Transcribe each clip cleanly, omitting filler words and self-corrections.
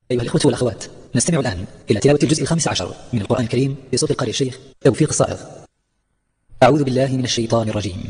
أيها الإخوة والأخوات، نستمع الآن إلى تلاوة الجزء 15 من القرآن الكريم بصوت القارئ الشيخ توفيق الصائغ. أعوذ بالله من الشيطان الرجيم.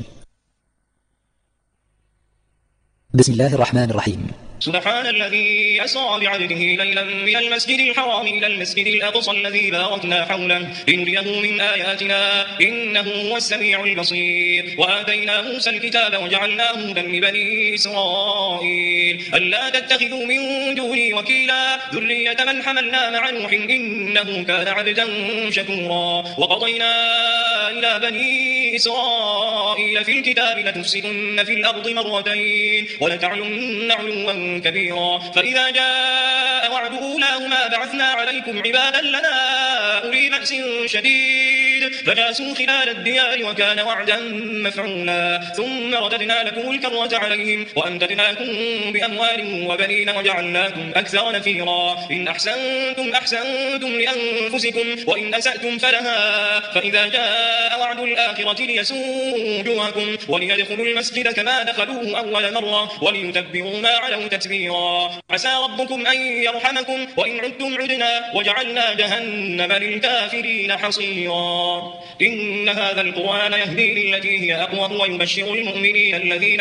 بسم الله الرحمن الرحيم. سبحان الذي أسرى بعبده ليلا من المسجد الحرام إلى المسجد الأقصى الذي باركنا حوله لنريه من آياتنا إنه هو السميع البصير. وآتينا موسى الكتاب وجعلناه هدى لبني إسرائيل ألا تتخذوا من دوني وكيلا ذرية من حملنا مع نوح إنه كان عبدا شكورا. وقضينا إلى بني إسرائيل في الكتاب لتفسدن في الأرض مرتين ولتعلن علوا كبيرا. فإذا جاء وعد أولاهما بعثنا عليكم عبادا لنا أولي بأس شديد فجاسوا خلال الديار وكان وعدا مفعولا. ثم رددنا لكم الكرة عليهم وأمددناكم بأموال وبنين وجعلناكم أكثر نفيرا. إن أحسنتم لأنفسكم وإن أسأتم فلها. فإذا جاء وعد الآخرة ليسوءوا وجوهكم وليدخلوا المسجد كما دخلوه أول مرة وليتبروا ما علوا تتبيرا. عسى ربكم أن يرحمكم وإن عدتم عدنا وجعلنا جهنم للكافرين حصيرا. إن هذا القرآن يهدي للتي هي أقوم ويبشر المؤمنين الذين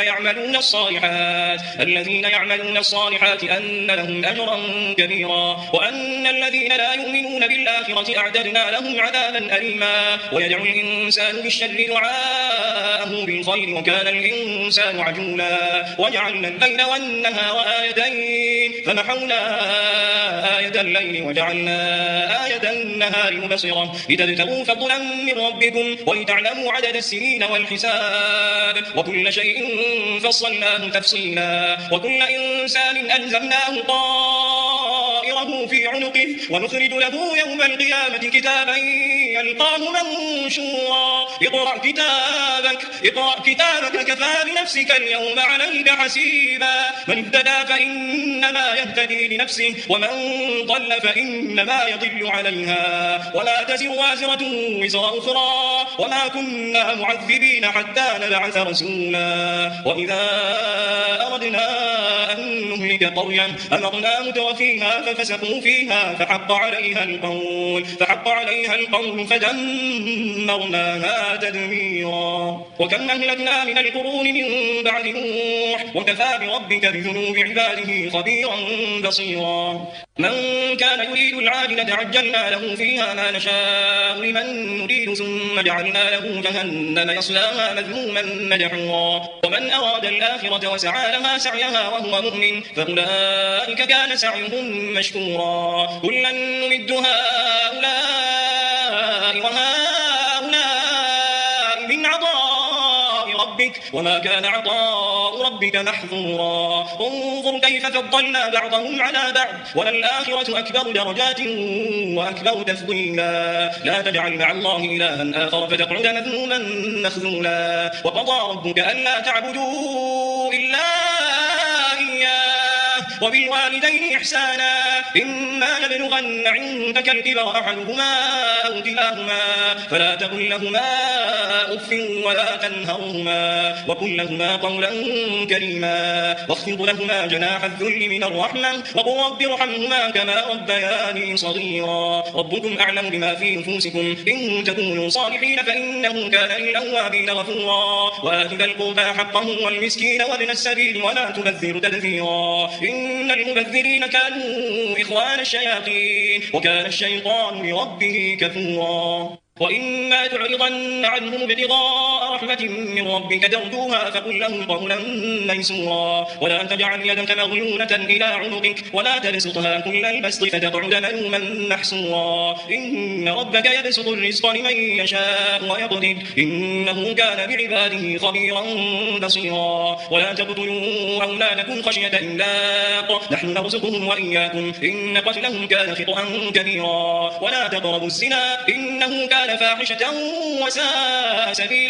يعملون الصالحات أن لهم أجرا كبيرا وأن الذين لا يؤمنون بالآخرة أعددنا لهم عذابا أليما. ويدعو الإنسان بالشر دعاءه بالخير وكان الإنسان عجولا. وجعلنا الليل والنهار آيتين فمحونا آية الليل وجعلنا آية النهار مبصرة لتبتغوا فضلا من ربكم ولتعلموا عدد السنين والحساب وكل شيء فصلناه تفصيلا. وكل إنسان ألزمناه طائره في عنقه ونخرج له يوم القيامة كتابا يلقاه منشورا. اقرأ كتابك كفى بنفسك اليوم عليك حسيبا. من اهتدى فإنما يهتدي لنفسه ومن ضل فإنما يضل عليها ولا تزر وازرة وزر أخرى وما كنا معذبين حتى نبعث رسولا. وإذا أردنا أن نهلك قرية أمرنا مترفيها ففسقوا فيها فحق عليها القول فدمرناها تدميرا. وكم أهلكنا من القرون من بعد نوح وكفى بربك بذنوب عباده خبيرا بصيرا. من كان يريد العاجلة عجلنا له فيها ما نشاء لمن نريد ثم جعلنا له جهنم يصلاها مذموما مدحورا. ومن أراد الآخرة وسعى لها سعيها وهو مؤمن فأولئك كان سعيهم مشكورا. كلا نمد هؤلاء وهؤلاء من عطاء ربك وما كان عطاء ربك محظورا. انظر كيف فضلنا بعضهم على بعض وللآخرة أكبر درجات وأكبر تفضيلا. لا تجعل مع الله إلها آخر فتقعد مذموما مخذولا. وقضى ربك ألا تعبدوا إلا إياه وبالوالدين إحسانا إما يبلغن عندك الكبر أحدهما أو كلاهما فلا تقل لهما أف ولا تنهرهما وقل لهما قولا كريما واخفض لهما جناح الذل من الرحمة وقل رب ارحمهما كما ربياني صغيرا. ربكم أعلم بما في نفوسكم إن تكونوا صالحين فإنه كان للأوابين غفورا. وآت ذا القربى حقه والمسكين وابن السبيل ولا تبذر تبذيرا إن المبذرين كانوا إخوان الشياطين وكان الشيطان لربه كفورا. وإما تعرضن عنهم ابتغاء رحمة من ربك ترجوها فقل لهم قولا ميسورا. ولا تجعل يدك مغلولة إلى عنقك ولا تبسطها كل البسط فتقعد ملوما محسورا. إن ربك يبسط الرزق لمن يشاء ويقدر إنه كان بعباده خبيرا بصيرا. ولا تقتلوا أولادكم خشية إملاق نحن نرزقهم وإياكم إن قتلهم كان خطأ كبيرا. ولا تقربوا الزنا إنه كان فاحشة وساء سبيلا.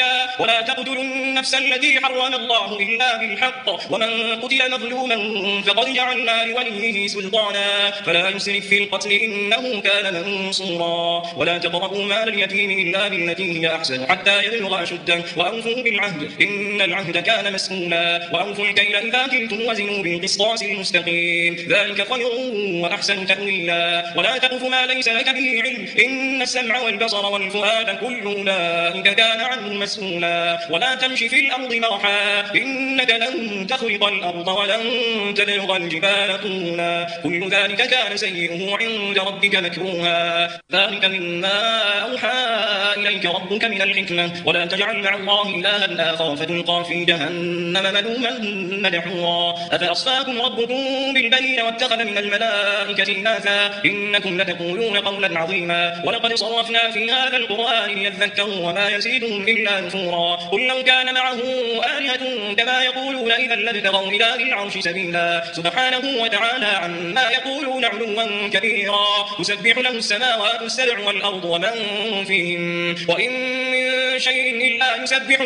ولا تقتلوا النفس التي حرم الله إلا بالحق ومن قتل مظلوما فقد جعلنا لوليه سلطانا فلا يسرف في القتل إنه كان منصورا ولا تقربوا مال اليتيم إلا بالتي هي أحسن حتى يبلغ أشده وأوفوا بالعهد إن العهد كان مسؤولا وأوفوا الكيل إذا كلتم وزنوا بالقسطاس المستقيم ذلك خير وأحسن تأويلا ولا تقف ما ليس لك به علم إن السمع والبصر والفؤاد كل أولئك كان عنه مسؤولا ولا تمش في الأرض مرحا إنك لن تخرق الأرض ولن تبلغ الجبال طولا كل ذلك كان سيئه عند ربك مكروها ذلك مما أوحى إليك ربك من الحكمة ولا تجعل مع الله إلها آخر فتلقى في جهنم ملوما مدحورا أفأصفاكم ربكم بالبنين واتخذ من الملائكة إناثا إنكم لتقولون قولا عظيما ولقد صرفنا في هذا القرآن ليذكروا وما يزيدهم إلا نفورا قل لو كان معه آلهة كما يقولون إذا لابتغوا إلى ذي العرش سبيلا سبحانه وتعالى عما يقولون علوا كبيرا تسبح له السماوات السبع والأرض ومن فيهم وإن من شيء إلا يسبح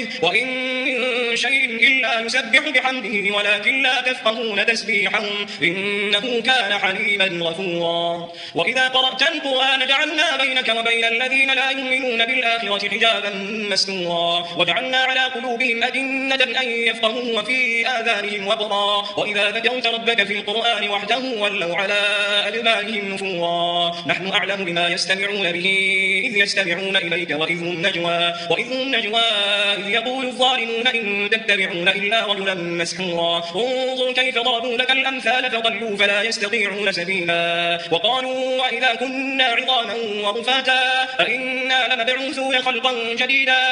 بحمده ولكن لا تفقهون تسبيحهم إنه كان حليما غفورا وإذا قرأت القرآن جعلنا بينك وبين الذين لا يؤمنون بالآخرة حجابا مستورا وجعلنا على قلوبهم أجنة أن يفقهوا وفي آذانهم وقرا وإذا ذكرت ربك في القرآن وحده ولوا على أدبارهم نفورا نحن أعلم بما يستمعون به إذ يستمعون إليك وإذ هم نجوى إذ يقول الظالمون إن تتبعون إلا رجلا مسحورا انظر كيف ضربوا لك الأمثال فضلوا فلا يستطيعون سبيلا وقالوا وإذا كنا عظاما ورفاتا أئنا لمبعوثون خلقا جديدا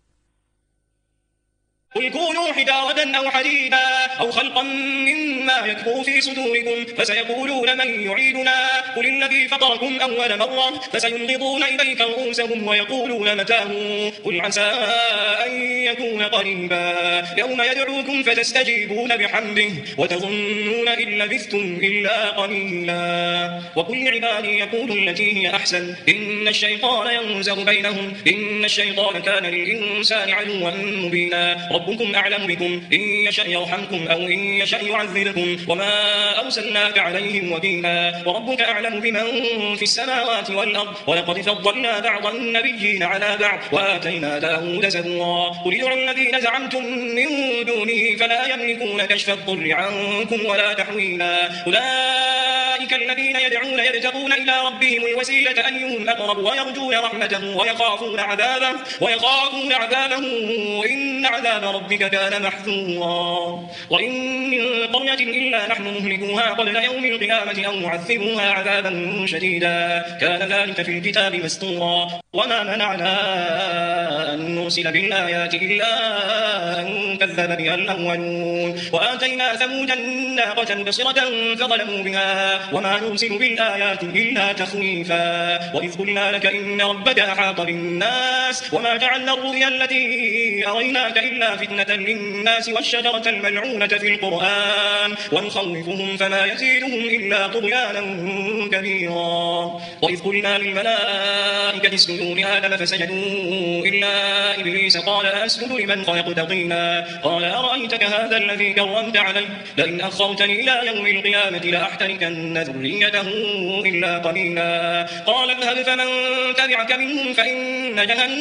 قل كونوا حجارة أو حديدا أو خلقا مما يكبر في صدوركم فسيقولون من يعيدنا قل الذي فطركم أول مرة فسينغضون إليك رؤوسهم ويقولون متاه قل عسى أن يكون قريبا يوم يدعوكم فتستجيبون بحمده وتظنون إن لبثتم إلا قليلا وقل لعبادي يقولوا التي هي أحسن إن الشيطان ينزغ بينهم إن الشيطان كان للإنسان عدوا مبينا ربكم أعلم بكم إن يشأ يرحمكم أو إن يشأ يعذبكم وما أرسلناك عليهم وكيلا وربك أعلم بمن في السماوات والأرض ولقد فضلنا بعض النبيين على بعض وآتينا داود زبورا قل ادعوا الذين زعمتم من دونه فلا يملكون كشف الضر عنكم ولا تحويلا أولئك الذين يدعون يبتغون إلى ربهم الوسيلة أيهم أقرب ويرجون رحمته ويخافون عذابه إن عذاب ربك كان محذورا وإن من قرية إلا نحن مهلكوها قبل يوم القيامة أو معذبوها عذابا شديدا كان ذلك في الكتاب مسطورا وما منعنا أن نرسل بالآيات إلا أن كذب بها الأولون وآتينا ثمود الناقة مبصرة فظلموا بها وما نرسل بالآيات إلا تخويفا وإذ قلنا لك إن ربك أحاط بالناس وما جعلنا الرؤيا التي أريناك إلا فتنة للناس والشجرة الملعونة في القرآن ونخوفهم فما يزيدهم إلا طغيانا كبيرا وإذ قلنا للملائكة اسجدوا لآدم فسجدوا إلا إبليس قال أسجد لمن خلقت طينا قال أرأيتك هذا الذي كرمت علي لئن أخرتني إلى يوم القيامة لأحتركن ذريته إلا قليلا قال اذهب فمن تبعك منهم فإن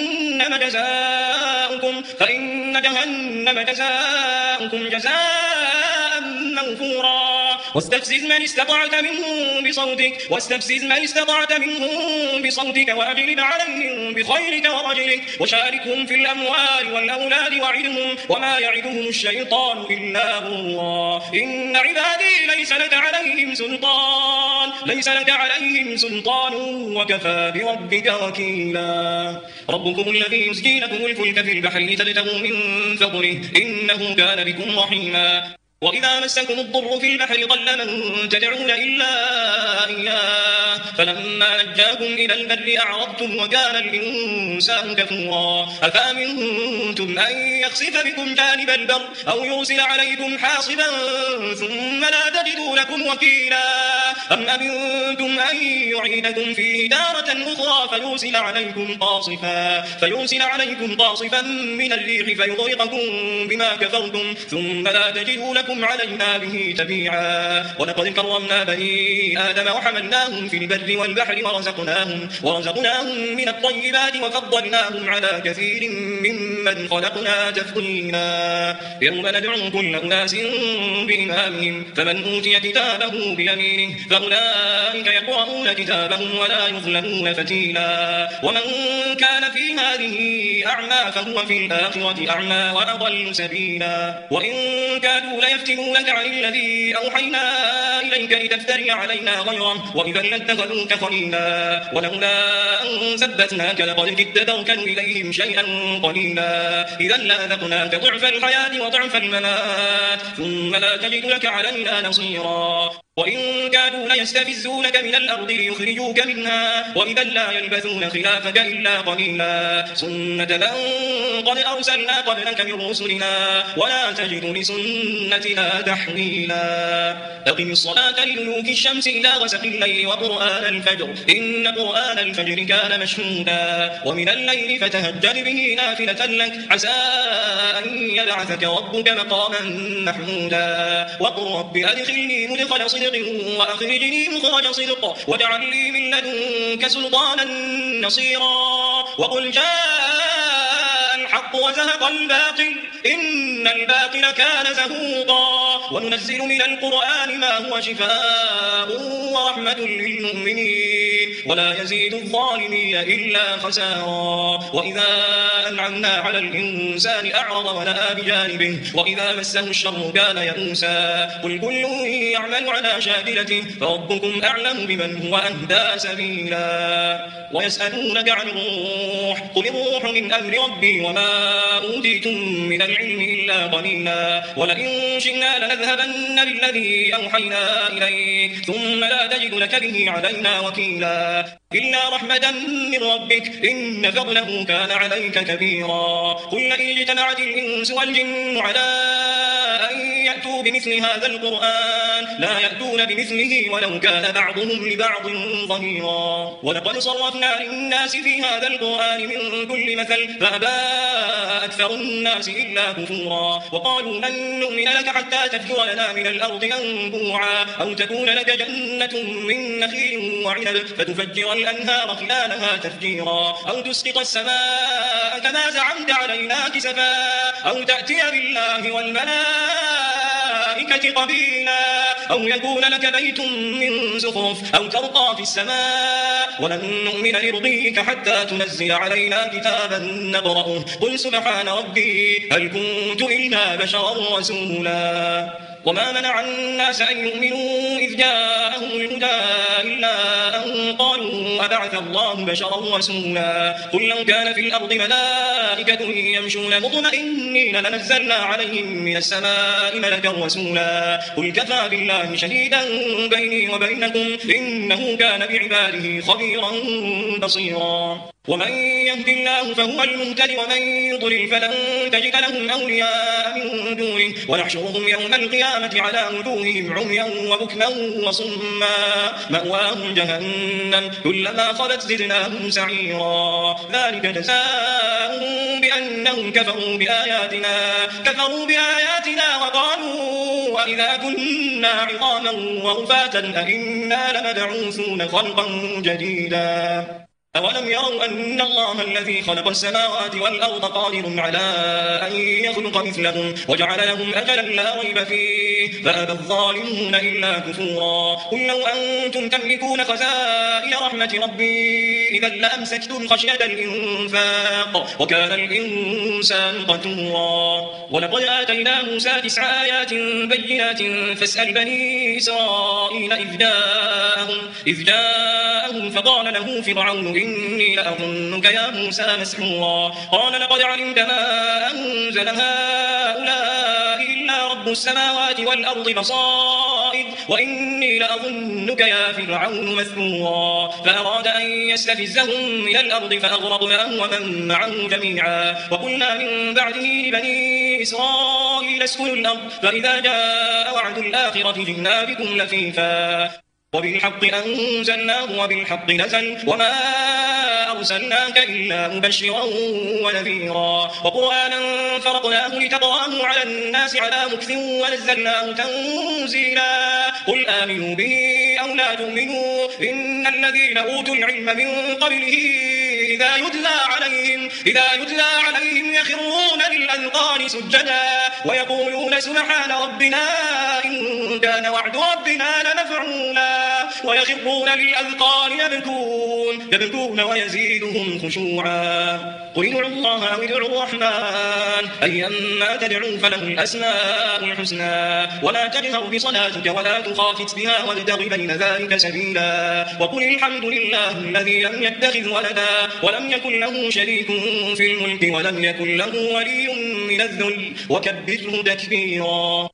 جهنم جزاؤكم جزاء موفورا واستفزز من استطعت منهم بصوتك وأجلب عليهم بخيرك ورجلك وشاركهم في الأموال والأولاد وعدهم وما يعدهم الشيطان إلا غرورا إن عبادي ليس لك عليهم سلطان وكفى بربك وكيلا ربكم الذي يزجي لكم الفلك في البحر لتبتغوا من فضله إنه كان بكم رحيما وإذا مسكم الضر في البحر ضل من تدعون إلا إياه فلما نجاكم إلى البر أعرضتم وكان الإنسان كفورا أفأمنتم أن يخسف بكم جانب البر أو يرسل عليكم حاصبا ثم لا تجدوا لكم وكيلا أم أمنتم أن يعيدكم فيه تارة أخرى فيرسل عليكم قاصفا من الريح فيغرقكم بما كفرتم ثم لا تجدوا لكم علينا به تبيعا. ولقد كرمنا بني آدم وحملناهم في البر والبحر ورزقناهم من الطيبات وفضلناهم على كثير ممن خلقنا تفضيلا. يوم ندعو كل أناس بإمامهم فمن أوتي كتابه بيمينه فأولئك يقرؤون كتابهم ولا يظلمون فتيلا. ومن كان في هذه أعمى فهو في الآخرة أعمى وأضل سبيلا. وإن كادوا ليفتنونك عن الذي أوحينا إليك لتفتري علينا غيره وإذا لاتخذوك خليلا. ولولا أن ثبتناك لقد كدت تركن إليهم شيئا قليلا. إذا لأذقناك ضعف الحياة وضعف الممات ثم لا تجد لك علينا نصيرا. وإن كادوا ليستفزونك من الأرض ليخرجوك منها وإذا لا يلبثون خلافك إلا قليلا. سنة من قد أرسلنا قبلك من رسلنا ولا تجد لسنتنا تحويلا. أقم الصلاة لدلوك الشمس إلى غسق الليل وقرآن الفجر إن قرآن الفجر كان مشهودا. ومن الليل فتهجد به نافلة لك عسى أن يبعثك ربك مقاما محمودا. وقل رب أدخلني مدخل صدق وأخرجني مخرج صدق واجعل لي من لدنك سلطانا نصيرا. وقل جاء الحق وزهق الباطل إن الباطل كان زهوقا. وننزل من القرآن ما هو شفاء ورحمة للمؤمنين ولا يزيد الظالمين إلا خسارا. وإذا أنعمنا على الإنسان أعرض ونأى بجانبه وإذا مسه الشر كان يئوسا. قل كل يعمل على شاكلته فربكم أعلم بمن هو أهدى سبيلا. ويسألونك عن الروح قل الروح من أمر ربي وما أوتيتم من العلم إلا قليلا. ولئن شئنا لنذهبن بالذي أوحينا إليك ثم لا تجد لك به علينا وكيلا. إلا رحمة من ربك إن فضله كان عليك كبيرا. قل إن اجتمعت الإنس والجن على أن يأتوا بمثل هذا القرآن لا يأتون بمثله ولو كان بعضهم لبعض ظهيرا. ولقد صرفنا للناس في هذا القرآن من كل مثل فأبى أكثر الناس إلا كفورا. وقالوا لن نؤمن لك حتى تفجر لنا من الأرض ينبوعا أو تكون لك جنة من نخيل وعنب فتفجر الأنهار خلالها تفجيرا أو تسقط السماء كما زعمت علينا كسفا أو تأتي بالله والملائكة قبيلا أو يكون لك بيت من زخرف أو ترقى في السماء ولن نؤمن لرقيك حتى تنزل علينا كتابا نقرأه قل سبحان ربي هل كنت إلا بشرا رسولا. وما منع الناس أن يؤمنوا إذ جاءهم الهدى إلا أن قالوا أبعث الله بشرا رسولا. قل لو كان في الأرض ملائكة يمشون مطمئنين لنزلنا عليهم من السماء ملكا رسولا. قل كفى بالله شهيدا بيني وبينكم إنه كان بعباده خبيرا بصيرا. ومن يهد الله فهو المهتد ومن يضلل فلن تجد لهم أولياء من دونه ونحشرهم يوم القيامة على وجوههم عميا وبكما وصما مأواهم جهنم كلما خلت زدناهم سعيرا. ذلك جزاؤهم بأنهم كفروا بآياتنا وقالوا وإذا كنا عظاما ورفاتا أئنا لمبعوثون خلقا جديدا. أولم يروا أن الله الذي خلق السماوات والأرض قادر على أن يخلق مثلهم وجعل لهم أجلا لا ريب فيه فأبى الظالمون إلا كفورا. قل لو أنتم تملكون خزائن رحمة ربي إذا لأمسكتم خشية الإنفاق وكان الإنسان قتورا. ولقد آتينا موسى 9 آيات بينات فاسأل بني إسرائيل إذ جاءهم فقال له فرعون إني لأظنك يا موسى مسحورا. قال لقد علمت ما أنزل هؤلاء إلا رب السماوات والأرض بصائر وإني لأظنك يا فرعون مثبورا. فأراد أن يستفزهم من الأرض فأغرقناه ومن معه جميعا. وقلنا من بعده لبني إسرائيل اسكنوا الأرض فإذا جاء وعد الآخرة جئنا بكم لفيفا. وبالحق أنزلناه وبالحق نزل وما أرسلناك إلا مبشرا ونذيرا وقرآنا فرقناه لتقرأه على الناس على مكث ونزلناه تنزيلا قل آمنوا به أو لا تؤمنوا إن الذين أوتوا العلم من قبله إذا يتلى عليهم يخرون للأذقان سجدا ويقولون سبحان ربنا إن كان وعد ربنا لمفعولا ويخرون للأذقان يبكون ويزيدهم خشوعا قل ادعوا الله أو ادعوا الرحمن أيما تدعوا فله الأسماء الحسنى ولا تجهر بصلاتك ولا تخافت بها وابتغ بين ذلك سبيلا وقل الحمد لله الذي لم يتخذ ولدا ولم يكن له شريك في الملك ولم يكن له ولي من الذل وكبره تكبيرا.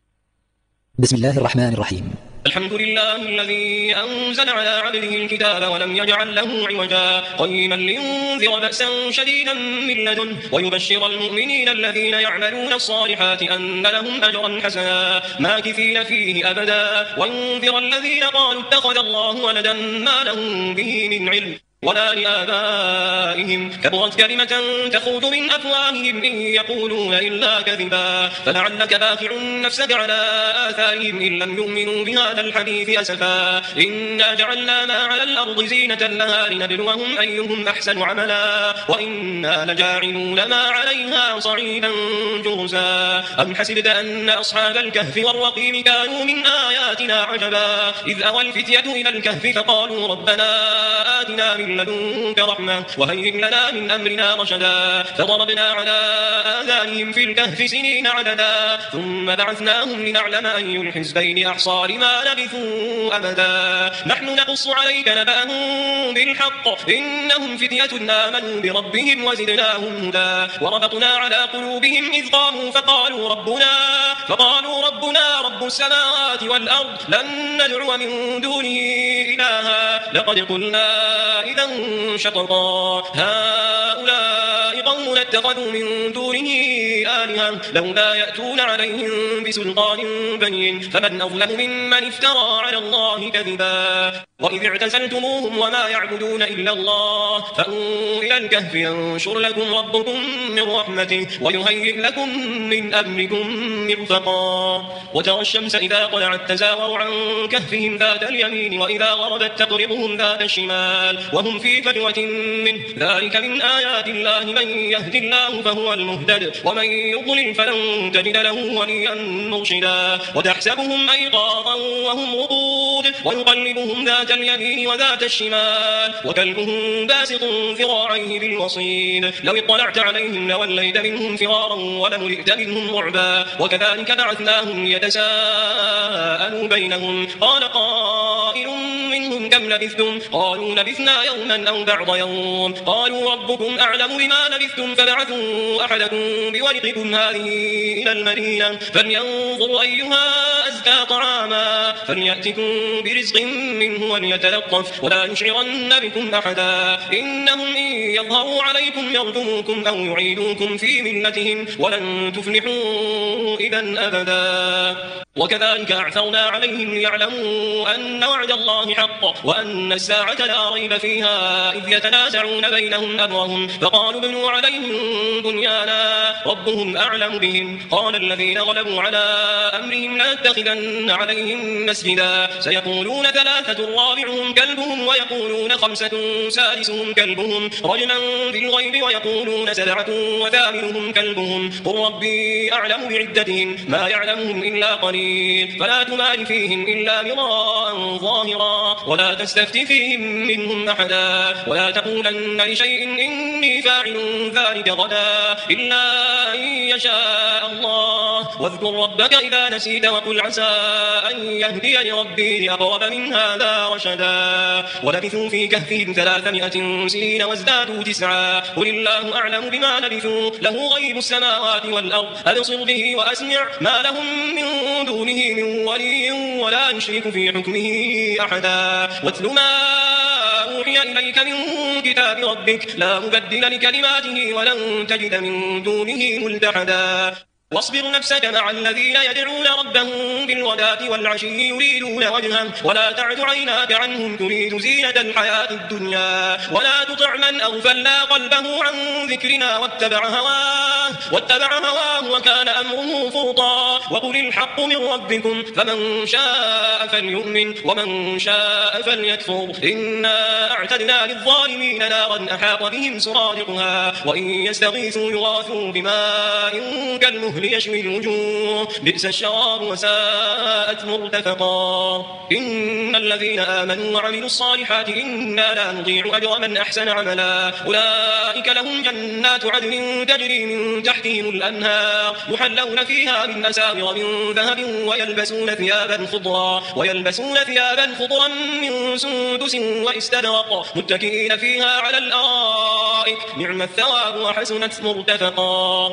بسم الله الرحمن الرحيم. الحمد لله الذي أنزل على عبده الكتاب ولم يجعل له عوجا قيما لينذر بأسا شديدا من لدنه ويبشر المؤمنين الذين يعملون الصالحات أن لهم أجرا حسنا ماكثين فيه أبدا وينذر الذين قالوا اتخذ الله ولدا ما لهم به من علم ولا لآبائهم كبرت كلمة تخرج من أفواههم إن يقولون إلا كذبا فلعلك باخع نفسك على آثارهم إن لم يؤمنوا بهذا الحديث أسفا إنا جعلنا ما على الأرض زينة لها لنبلوهم أيهم أحسن عملا وإنا لجاعلون ما عليها صعيدا جرزا أم حسبت أن أصحاب الكهف والرقيم كانوا من آياتنا عجبا إذ أوى الفتية إلى الكهف فقالوا ربنا آتنا من لدنك رحمة وهيئ لنا من أمرنا رشدا فضربنا على آذانهم في الكهف سنين عددا ثم بعثناهم لنعلم أي الحزبين أحصى لما لبثوا أبدا نحن نقص عليك نبأهم بالحق إنهم فتية آمنوا بربهم وزدناهم هدى وربطنا على قلوبهم إذ قاموا فقالوا ربنا رب السماوات والأرض لن ندعو من دونه إلها لقد قلنا إذا شططا هؤلاء قوم اتخذوا من دونه آلهة لولا يأتون عليهم بسلطان بين فمن أظلم ممن افترى على الله كذبا وإذ اعتزلتموهم وما يعبدون إلا الله فأووا إلى الكهف ينشر لكم ربكم من رحمته ويهيئ لكم من أمركم مرفقا وترى الشمس إذا طلعت تزاور عن كهفهم ذات اليمين وإذا غربت تقرضهم ذات الشمال وهم في فجوة منه ذلك من آيات الله من يهدي الله فهو المهتد ومن يضلل فلن تجد له وليا مرشدا وتحسبهم أيقاظا وهم رقود ويقلبهم ذات اليمين وذات الشمال وكلبهم باسط ذراعيه بالوصيد لو اطلعت عليهم لوليت منهم فرارا ولملئت منهم رعبا وكذلك بعثناهم ليتساءلوا بينهم قال قائل منهم كم لبثتم قالوا لبثنا يوما أو بعض يوم قالوا ربكم أعلم بما لبثتم فبعثوا أحدكم بورقكم هذه إلى المدينة فلينظر أيها أزكى طعاما فليأتكم برزق منه وليتلطف ولا يشعرن بكم أحدا إنهم إن يظهروا عليكم يرجموكم أو يعيدوكم في ملتهم ولن تفلحوا إذا أبدا وكذلك أعثرنا عليهم ليعلموا أن وعد الله حق وأن الساعة لا ريب فيها إذ يتنازعون بينهم أمرهم فقالوا ابنوا عليهم بنيانا ربهم أعلم بهم قال الذين غلبوا على أمرهم لنتخذن عليهم مسجدا سيقولون ثلاثة رابعهم كلبهم ويقولون خمسة سادسهم كلبهم رجما بالغيب ويقولون سبعة وثامنهم كلبهم قل ربي أعلم بعدتهم ما يعلمهم إلا قليل فلا تمال فيهم إلا مراء ظاهرا ولا تستفت فيهم منهم أحدا ولا تقولن لشيء إني فاعل ذلك غدا إلا أن يشاء الله واذكر ربك إذا نسيت وقل عسى أن يهدي ربي لأقرب من هذا رشدا ولبثوا في كهفهم 300 سنين وازدادوا 9 قل الله أعلم بما لبثوا له غيب السماوات والأرض أبصر به وأسمع ما لهم من دونه من ولي ولا يشرك في حكمه أحدا واتل ما أوحي إليك من كتاب ربك لا مبدل لكلماته ولن تجد من دونه ملتحدا واصبر نفسك مع الذين يدعون ربهم بالغداة والعشي يريدون وجهه ولا تعد عيناك عنهم تريد زينة الحياة الدنيا ولا تطع من أغفلنا قلبه عن ذكرنا واتبع هواه وكان أمره فرطا وقل الحق من ربكم فمن شاء فليؤمن ومن شاء فليكفر إنا أعتدنا للظالمين نارا أحاط بهم سرادقها وإن يستغيثوا يغاثوا بماء كالمهل يشوي الوجوه بئس الشراب وساءت مرتفقا إن الذين آمنوا وعملوا الصالحات إنا لا نضيع أجر من أحسن عملا أولئك لهم جنات عدن تجري من تحتهم الأنهار يحلون فيها من أساور من ذهب ويلبسون ثيابا خضرا من سندس واستبرق متكئين فيها على الأرائك نعم الثواب وحسنت مرتفقا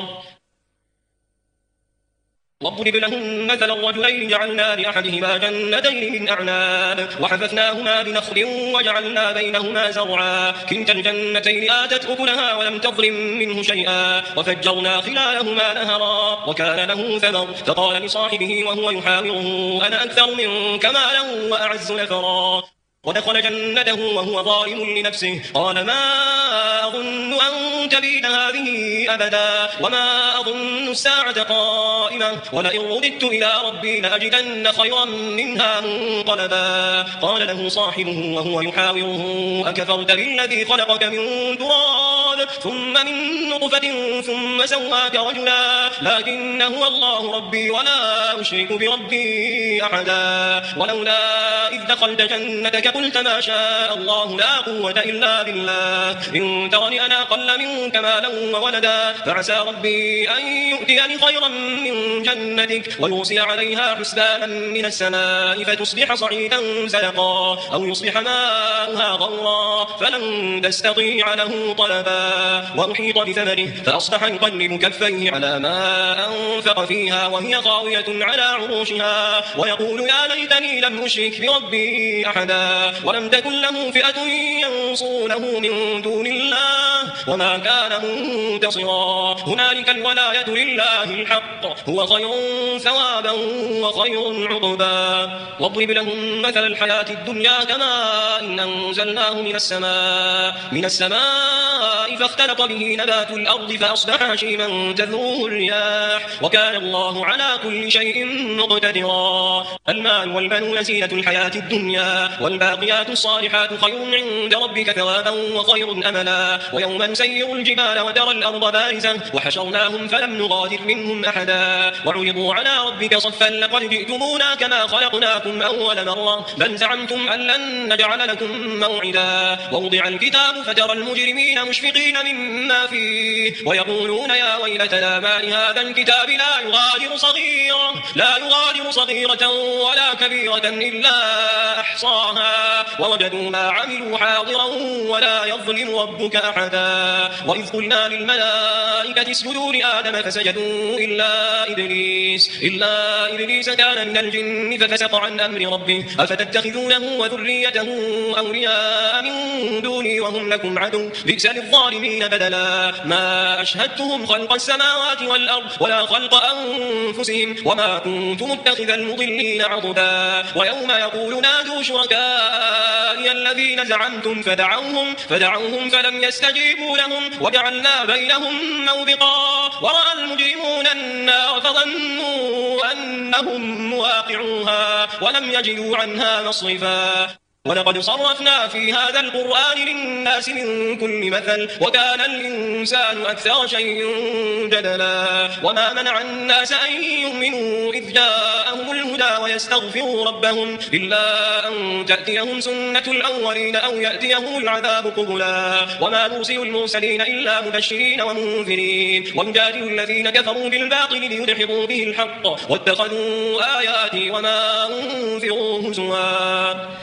واضرب لهم مثل الرجلين جعلنا لأحدهما جنتين من أعناب وحففناهما بنخل وجعلنا بينهما زرعا كلتا الجنتين آتت أكلها ولم تظلم منه شيئا وفجرنا خلالهما نهرا وكان له ثمر فقال لصاحبه وهو يحاوره أنا أكثر منك مالا وأعز نفرا ودخل جنته وهو ظالم لنفسه قال ما أظن أن تبيد هذه أبدا وما أظن الساعة قائمة ولئن رددت إلى ربي لأجدن خيرا منها منقلبا قال له صاحبه وهو يحاوره أكفرت بالذي خلقك من تراب ثم من نطفة ثم سواك رجلا لكن هو الله ربي ولا أشرك بربي أحدا ولولا إذ دخلت جنتك قلت ما شاء الله لا قوة إلا بالله إن ترني أنا أقل منك مالا وولدا فعسى ربي أن يؤتيني خيرا من جنتك ويرسل عليها حسبانا من السماء فتصبح صعيدا زلقا أو يصبح ماؤها غورا فلن تستطيع له طلبا وأحيط بثمره فأصبح يقلب كفيه على ما أنفق فيها وهي خاوية على عروشها ويقول يا ليتني لم أشرك بربي أحدا ولم تكن له فئة ينصونه من دون الله وما كان منتصرا هنالك الولاية لله الحق هو خير ثوابا وخير عقبا واضرب لهم مثل الحياة الدنيا كماء إن أنزلناه من السماء فاختلط به نبات الأرض فأصبح هشيما تذروه الرياح وكان الله على كل شيء مقتدرا المال والبنون زينة الحياة الدنيا والباقيات الصالحات خير عند ربك ثوابا وخير أملا ويوم نسير الجبال وترى الأرض بارزة وحشرناهم فلم نغادر منهم أحدا وعرضوا على ربك صفا لقد جئتمونا كما خلقناكم أول مرة بل زعمتم أن لن نجعل لكم موعدا ووضع الكتاب فترى المجرمين مشفقين مما فيه ويقولون يا ويلتنا ما لهذا الكتاب لا يغادر صغيرة ولا كبيرة إلا أحصاها ووجدوا ما عملوا حاضرا ولا يظلم ربك أحدا وإذ قلنا للملائكة اسجدوا لآدم فسجدوا إلا إبليس كان من الجن ففسق عن أمر ربه أفتتخذونه وذريته أولياء من دوني وهم لكم عدو بئس للظالمين بدلا ما أشهدتهم خلق السماوات والأرض ولا خلق أنفسهم وما كنت متخذ المضلين عضدا ويوم يقول نادوا شركائي الذين زعمتم فدعوهم فلم يستجيبوا لهم وجعلنا بينهم موبقا ورأى المجرمون النار فظنوا أنهم مواقعوها ولم يجدوا عنها مصرفا ولقد صرفنا في هذا القرآن للناس من كل مثل وكان الإنسان أكثر شيء جدلا وما منع الناس أن يؤمنوا إذ جاءهم الهدى ويستغفروا ربهم إلا أن تأتيهم سنة الأولين أو يأتيهم العذاب قبلا وما نرسل المرسلين إلا مبشرين ومنذرين ونجادل الذين كفروا بالباطل ليدحضوا به الحق واتخذوا آياتي وما أنذروا هزوا ومن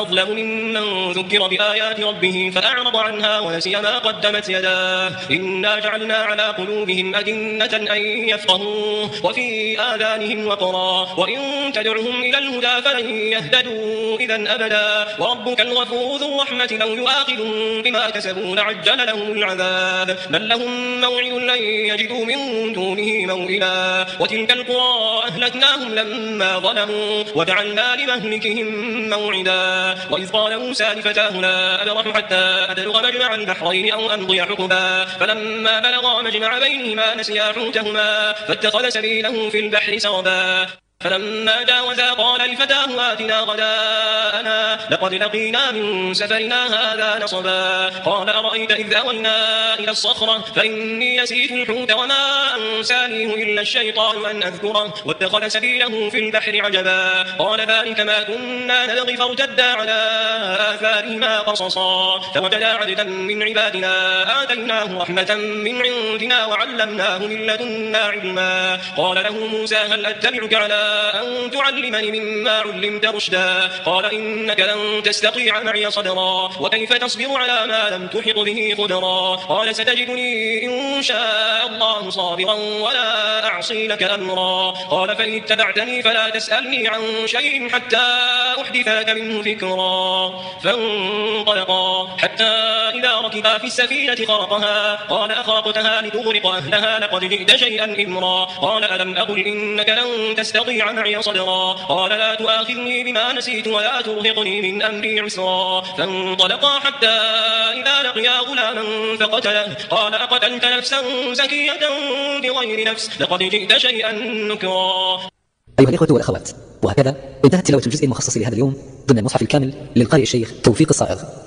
أظلم ممن ذكر بآيات ربه فأعرض عنها ونسي ما قدمت يداه إنا جعلنا على قلوبهم أجنة أن يفقهوه وفي آذانهم وقرا وإن تدعهم إلى الهدى فلن يهتدوا إذا أبدا وربك الغفور ذو الرحمة لو يؤاخذهم بما كسبوا لعجل لهم العذاب بل لهم موعد لن يجدوا من دونه موئلا وتلك القرى أهلكناهم لما ظلموا وجعلنا لمهلكهم موعدا وإذ قال موسى لفتاه لا أبرح حتى أبلغ مجمع البحرين أو أمضي حقبا فلما بلغا مجمع بينهما نسيا حوتهما فاتخذ سبيله في البحر سربا فلما جاوزا قال لفتاه آتنا غداءنا لقد لقينا من سفرنا هذا نصبا قال أرأيت إذ أوينا إلى الصخرة فإني نسيت الحوت وما أنسانيه إلا الشيطان أن أذكره واتخذ سبيله في البحر عجبا قال ذلك ما كنا نبغي فارتدا على آثارهما قصصا فوجدا عبدا من عبادنا آتيناه رحمة من عندنا وعلمناه من لدنا علما قال له موسى هل أتبعك على أن تعلمني مما علمت رشدا قال إنك لن تستطيع معي صدرا وكيف تصبر على ما لم تحط به خبرا قال ستجدني إن شاء الله صابرا ولا أعصي لك أمرا قال فإن اتبعتني فلا تسألني عن شيء حتى أحدث لك منه ذكرا فانطلقا حتى إذا ركبا في السفينة خرقها قال أخرقتها لتغرق أهلها لقد جئت شيئا إمرا قال ألم أقل إنك لن تستطيع معي صدرا قال لا تؤاخذني بما نسيت ولا ترهقني من أمري عسرا فانطلقا حتى إذا لقيا غلاما فقتله قال أقتلت نفسا زكية بغير نفس لقد جئت شيئا نكرا. أيها الإخوة والأخوات، وهكذا انتهت تلاوة الجزء المخصص لهذا اليوم ضمن المصحف الكامل للقارئ الشيخ توفيق الصائغ.